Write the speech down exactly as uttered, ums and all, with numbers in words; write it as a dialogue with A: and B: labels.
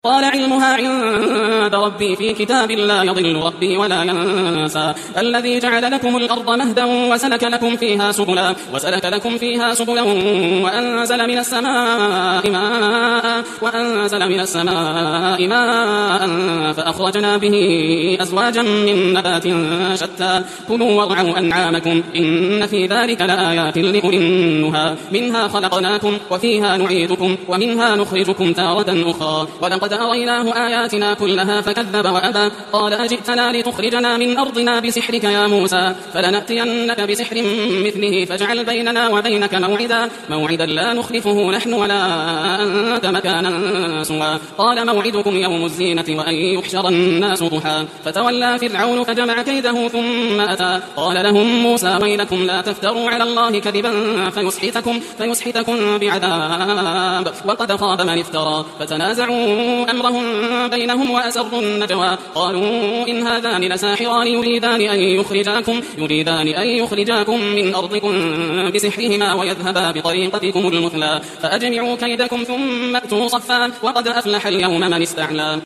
A: قال علمها عند ربي في كتاب لا يضل ربي ولا ينسى الذي جعل لكم الأرض مهدا وسلك لكم فيها سبلا وسلك لكم فيها سبلا وأنزل من السماء ماء وأنزل من السماء ماء فأخرجنا به أزواجا من نبات شتى كلوا وارعوا أنعامكم إن في ذلك لآيات لأولي النهى منها خلقناكم وفيها نعيدكم ومنها نخرجكم تارة أخرى ولقد أريناه آياتنا كلها فكذب وأبى قال أجئتنا لتخرجنا من أرضنا بسحرك يا موسى فلنأتينك بسحر مثله فاجعل بيننا وبينك موعدا موعدا لا نخلفه نحن ولا أنت مكانا سوى قال موعدكم يوم الزينة وأن يحشر الناس ضحى فتولى فرعون فجمع كيده ثم أتى قال لهم موسى ويلكم لا تفتروا على الله كذبا فيسحتكم, فيسحتكم بعذاب وقد خاب من افترى فتنازعوا أمرهم بينهم وأسروا النجوى قالوا إن هذان لساحران يريدان أن يخرجاكم, يريدان أن يخرجاكم من أرضكم بسحرهما ويذهبا بطريقتكم المثلى فأجمعوا كيدكم ثم أتوا صفا وقد أفلح اليوم من استعلى.